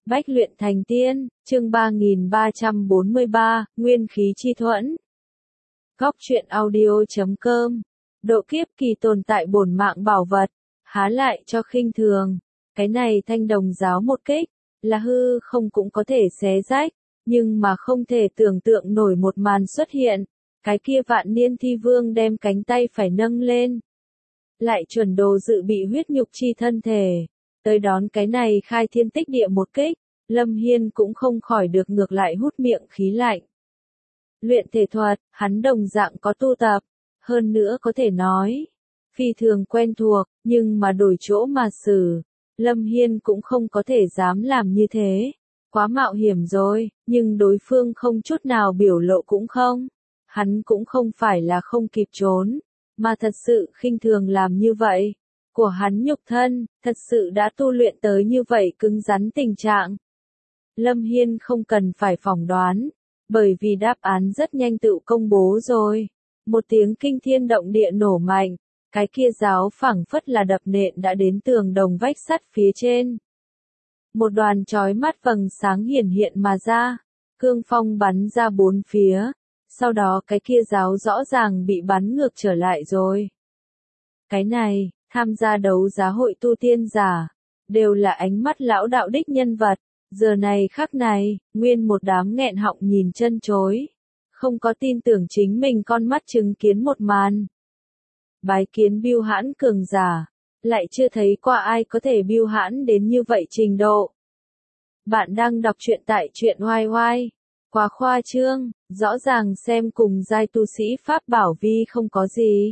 Bách luyện thành tiên, chương 3343, Nguyên khí chi thuẫn. Góc truyện audio.com. Độ kiếp kỳ tồn tại bổn mạng bảo vật, há lại cho khinh thường. Cái này Thanh Đồng giáo một kích, là hư không cũng có thể xé rách, nhưng mà không thể tưởng tượng nổi một màn xuất hiện. Cái kia Vạn Niên Thi Vương đem cánh tay phải nâng lên, lại chuẩn đồ dự bị huyết nhục chi thân thể, tới đón cái này khai thiên tích địa một kích. Lâm Hiên cũng không khỏi được ngược lại hút miệng khí lạnh. Luyện thể thuật, hắn đồng dạng có tu tập, hơn nữa có thể nói phi thường quen thuộc, nhưng mà đổi chỗ mà xử, Lâm Hiên cũng không có thể dám làm như thế. Quá mạo hiểm rồi, nhưng đối phương không chút nào biểu lộ cũng không. Hắn cũng không phải là không kịp trốn, mà thật sự khinh thường làm như vậy. Của hắn nhục thân, thật sự đã tu luyện tới như vậy cứng rắn tình trạng. Lâm Hiên không cần phải phỏng đoán, bởi vì đáp án rất nhanh tự công bố rồi. Một tiếng kinh thiên động địa nổ mạnh, cái kia giáo phảng phất là đập nện đã đến tường đồng vách sắt phía trên. Một đoàn chói mắt vầng sáng hiển hiện mà ra, cương phong bắn ra bốn phía, sau đó cái kia giáo rõ ràng bị bắn ngược trở lại rồi. Cái này, tham gia đấu giá hội tu tiên giả, đều là ánh mắt lão đạo đích nhân vật. Giờ này khắc này, nguyên một đám nghẹn họng nhìn chân chối, không có tin tưởng chính mình con mắt chứng kiến một màn. Bái kiến bưu hãn cường giả, lại chưa thấy qua ai có thể bưu hãn đến như vậy trình độ. Bạn đang đọc truyện tại truyện oai oai, quá khoa trương, rõ ràng xem cùng giai tu sĩ pháp bảo vi không có gì.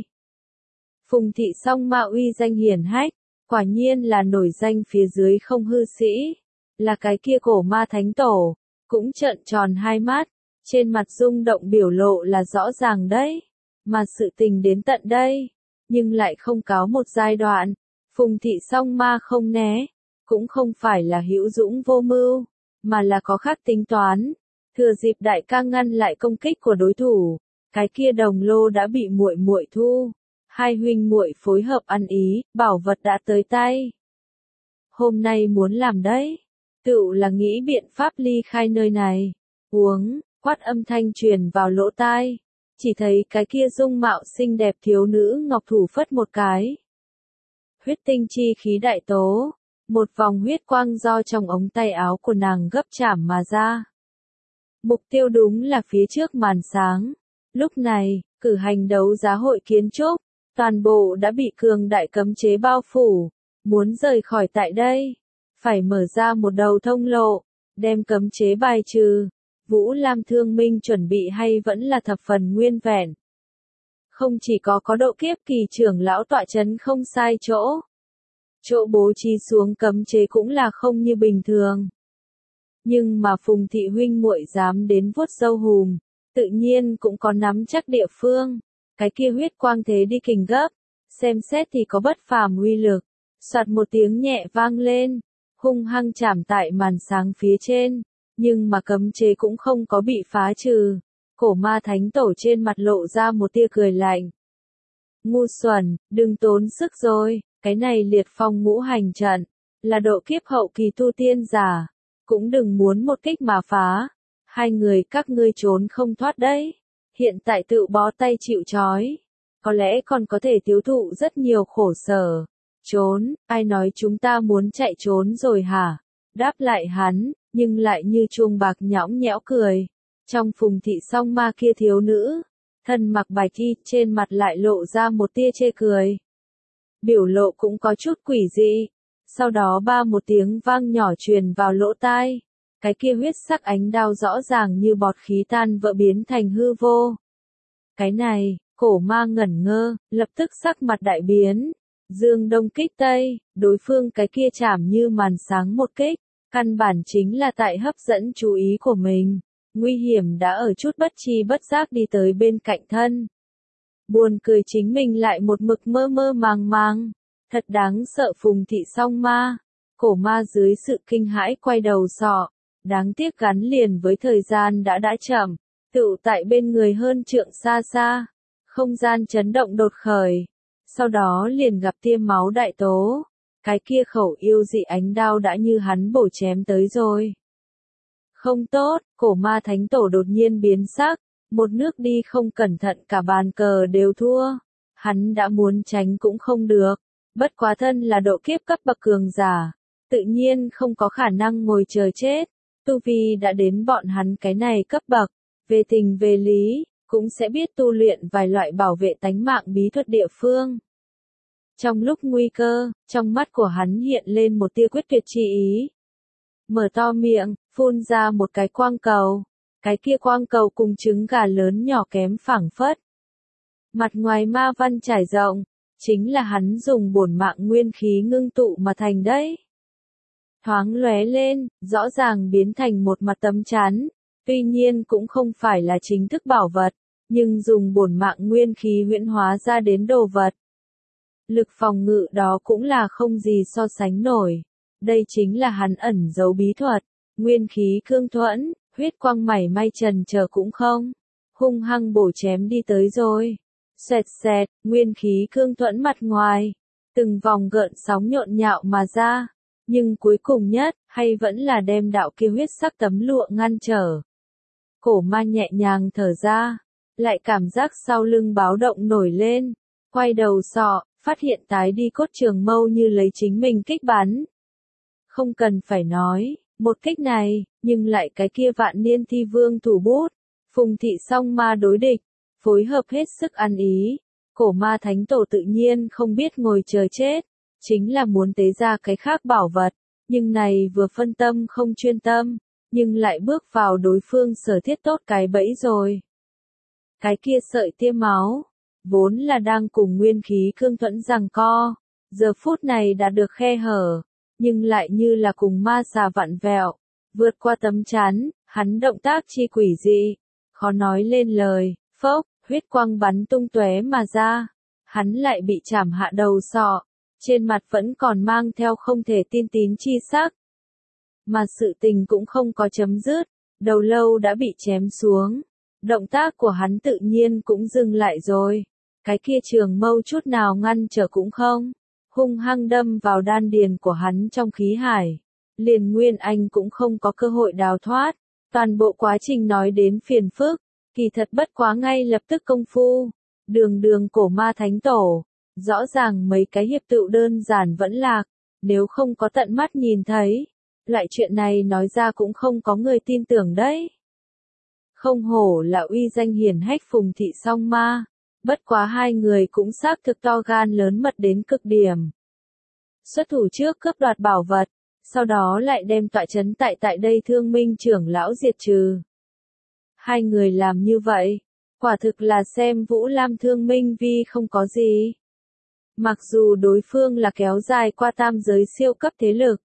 Phùng thị song ma uy danh hiển hách, quả nhiên là nổi danh phía dưới không hư sĩ. Là cái kia cổ ma thánh tổ, cũng trợn tròn hai mắt, trên mặt rung động biểu lộ là rõ ràng đấy, mà sự tình đến tận đây, nhưng lại không cáo một giai đoạn. Phùng thị song ma không né, cũng không phải là hữu dũng vô mưu, mà là có khác tính toán. Thừa dịp đại ca ngăn lại công kích của đối thủ, cái kia đồng lô đã bị muội muội thu, hai huynh muội phối hợp ăn ý, bảo vật đã tới tay. Hôm nay muốn làm đấy. Tựu là nghĩ biện pháp ly khai nơi này. Uống, quát âm thanh truyền vào lỗ tai. Chỉ thấy cái kia dung mạo xinh đẹp thiếu nữ ngọc thủ phất một cái. Huyết tinh chi khí đại tố. Một vòng huyết quang do trong ống tay áo của nàng gấp chảm mà ra. Mục tiêu đúng là phía trước màn sáng. Lúc này, cử hành đấu giá hội kiến trúc, toàn bộ đã bị cường đại cấm chế bao phủ. Muốn rời khỏi tại đây, phải mở ra một đầu thông lộ, đem cấm chế bài trừ. Vũ Lam Thương Minh chuẩn bị hay vẫn là thập phần nguyên vẹn. Không chỉ có độ kiếp kỳ trưởng lão tọa chấn không sai chỗ. Chỗ bố trí xuống cấm chế cũng là không như bình thường. Nhưng mà Phùng thị huynh muội dám đến vuốt râu hùm, tự nhiên cũng có nắm chắc địa phương. Cái kia huyết quang thế đi kình gấp, xem xét thì có bất phàm uy lực. Soạt một tiếng nhẹ vang lên, hung hăng chạm tại màn sáng phía trên, nhưng mà cấm chế cũng không có bị phá trừ. Cổ ma thánh tổ trên mặt lộ ra một tia cười lạnh. Ngu xuẩn, đừng tốn sức rồi, cái này liệt phong ngũ hành trận, là độ kiếp hậu kỳ tu tiên giả, cũng đừng muốn một kích mà phá. Hai người các ngươi trốn không thoát đấy, hiện tại tự bó tay chịu trói, có lẽ còn có thể tiêu thụ rất nhiều khổ sở. Trốn, ai nói chúng ta muốn chạy trốn rồi hả? Đáp lại hắn, nhưng lại như chuông bạc nhõng nhẽo cười. Trong Phùng thị song ma kia thiếu nữ, thân mặc bạch y, trên mặt lại lộ ra một tia chê cười. Biểu lộ cũng có chút quỷ dị. Sau đó một tiếng vang nhỏ truyền vào lỗ tai. Cái kia huyết sắc ánh đao rõ ràng như bọt khí tan vỡ biến thành hư vô. Cái này, cổ ma ngẩn ngơ, lập tức sắc mặt đại biến. Dương đông kích tây, đối phương cái kia chảm như màn sáng một kích, căn bản chính là tại hấp dẫn chú ý của mình. Nguy hiểm đã ở chút bất chi bất giác đi tới bên cạnh thân. Buồn cười chính mình lại một mực mơ mơ màng màng. Thật đáng sợ. Phùng thị song ma. Cổ ma dưới sự kinh hãi quay đầu sọ. Đáng tiếc gắn liền với thời gian đã chậm. Tựu tại bên người hơn trượng xa xa. Không gian chấn động đột khởi. Sau đó liền gặp tia máu đại tố. Cái kia khẩu yêu dị ánh đao đã như hắn bổ chém tới rồi. Không tốt, cổ ma thánh tổ đột nhiên biến sắc, một nước đi không cẩn thận cả bàn cờ đều thua. Hắn đã muốn tránh cũng không được, bất quá thân là độ kiếp cấp bậc cường giả, tự nhiên không có khả năng ngồi chờ chết. Tu vi đã đến bọn hắn cái này cấp bậc, về tình về lý, cũng sẽ biết tu luyện vài loại bảo vệ tánh mạng bí thuật địa phương. Trong lúc nguy cơ, trong mắt của hắn hiện lên một tia quyết tuyệt chi ý. Mở to miệng, phun ra một cái quang cầu. Cái kia quang cầu cùng trứng gà lớn nhỏ kém phảng phất. Mặt ngoài ma văn trải rộng, chính là hắn dùng bổn mạng nguyên khí ngưng tụ mà thành đấy. Thoáng lóe lên, rõ ràng biến thành một mặt tấm chắn, tuy nhiên cũng không phải là chính thức bảo vật, nhưng dùng bổn mạng nguyên khí huyễn hóa ra đến đồ vật. Lực phòng ngự đó cũng là không gì so sánh nổi. Đây chính là hắn ẩn giấu bí thuật, nguyên khí cương thuẫn, huyết quang mảy may trần chờ cũng không. Hung hăng bổ chém đi tới rồi. Xoẹt xẹt, nguyên khí cương thuẫn mặt ngoài. Từng vòng gợn sóng nhộn nhạo mà ra. Nhưng cuối cùng nhất, hay vẫn là đem đạo kia huyết sắc tấm lụa ngăn trở. Cổ ma nhẹ nhàng thở ra. Lại cảm giác sau lưng báo động nổi lên. Quay đầu sọ, phát hiện tái đi cốt trường mâu như lấy chính mình kích bắn. Không cần phải nói, một kích này, nhưng lại cái kia vạn niên thi vương thủ bút, phùng thị song ma đối địch, phối hợp hết sức ăn ý, cổ ma thánh tổ tự nhiên không biết ngồi chờ chết, chính là muốn tế ra cái khác bảo vật, nhưng này vừa phân tâm không chuyên tâm, nhưng lại bước vào đối phương sở thiết tốt cái bẫy rồi. Cái kia sợi tia máu, vốn là đang cùng nguyên khí cương thuẫn giằng co, giờ phút này đã được khe hở. Nhưng lại như là cùng ma xà vặn vẹo, vượt qua tấm chắn, hắn động tác chi quỷ dị, khó nói lên lời, phốc, huyết quang bắn tung tóe mà ra, hắn lại bị chảm hạ đầu sọ, trên mặt vẫn còn mang theo không thể tin tín chi sắc. Mà sự tình cũng không có chấm dứt, đầu lâu đã bị chém xuống, động tác của hắn tự nhiên cũng dừng lại rồi, cái kia trường mâu chút nào ngăn trở cũng không. Hung hăng đâm vào đan điền của hắn trong khí hải. Liền Nguyên Anh cũng không có cơ hội đào thoát. Toàn bộ quá trình nói đến phiền phức, kỳ thật bất quá ngay lập tức công phu. Đường cổ ma thánh tổ. Rõ ràng mấy cái hiệp tựu đơn giản vẫn lạc, nếu không có tận mắt nhìn thấy. Loại chuyện này nói ra cũng không có người tin tưởng đấy. Không hổ là uy danh hiển hách phùng thị song ma. Bất quá hai người cũng xác thực to gan lớn mật đến cực điểm. Xuất thủ trước cướp đoạt bảo vật, sau đó lại đem tọa trấn tại đây thương minh trưởng lão diệt trừ. Hai người làm như vậy, quả thực là xem Vũ Lam thương minh vi không có gì. Mặc dù đối phương là kéo dài qua tam giới siêu cấp thế lực,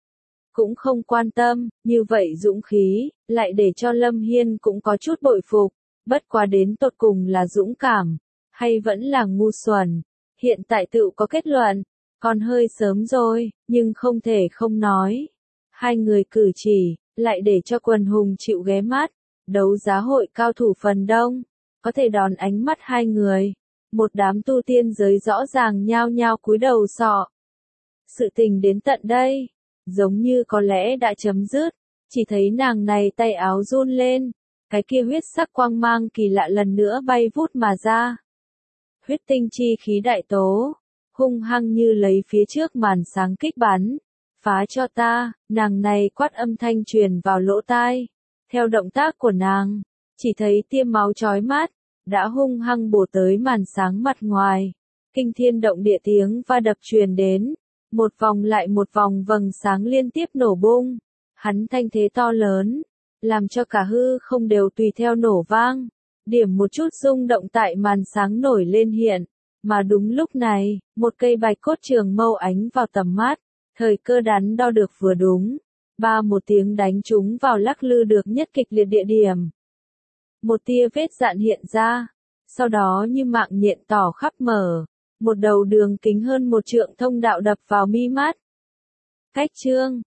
cũng không quan tâm, như vậy dũng khí, lại để cho Lâm Hiên cũng có chút bội phục, bất quá đến tột cùng là dũng cảm. Hay vẫn là ngu xuẩn, hiện tại tự có kết luận, còn hơi sớm rồi, nhưng không thể không nói. Hai người cử chỉ, lại để cho quần hùng chịu ghé mắt, đấu giá hội cao thủ phần đông, có thể đón ánh mắt hai người. Một đám tu tiên giới rõ ràng nhao nhao cúi đầu sọ. Sự tình đến tận đây, giống như có lẽ đã chấm dứt, chỉ thấy nàng này tay áo run lên, cái kia huyết sắc quang mang kỳ lạ lần nữa bay vút mà ra. Huyết tinh chi khí đại tố, hung hăng như lấy phía trước màn sáng kích bắn, phá cho ta, nàng này quát âm thanh truyền vào lỗ tai. Theo động tác của nàng, chỉ thấy tia máu chói mắt, đã hung hăng bổ tới màn sáng mặt ngoài. Kinh thiên động địa tiếng va đập truyền đến, một vòng lại một vòng vầng sáng liên tiếp nổ bung. Hắn thanh thế to lớn, làm cho cả hư không đều tùy theo nổ vang. Điểm một chút rung động tại màn sáng nổi lên hiện, mà đúng lúc này, một cây bạch cốt trường mâu ánh vào tầm mắt, thời cơ đắn đo được vừa đúng, một tiếng đánh trúng vào lắc lư được nhất kịch liệt địa điểm. Một tia vết dạn hiện ra, sau đó như mạng nhện tỏ khắp mở, một đầu đường kính hơn 1 trượng thông đạo đập vào mi mắt. Cách chương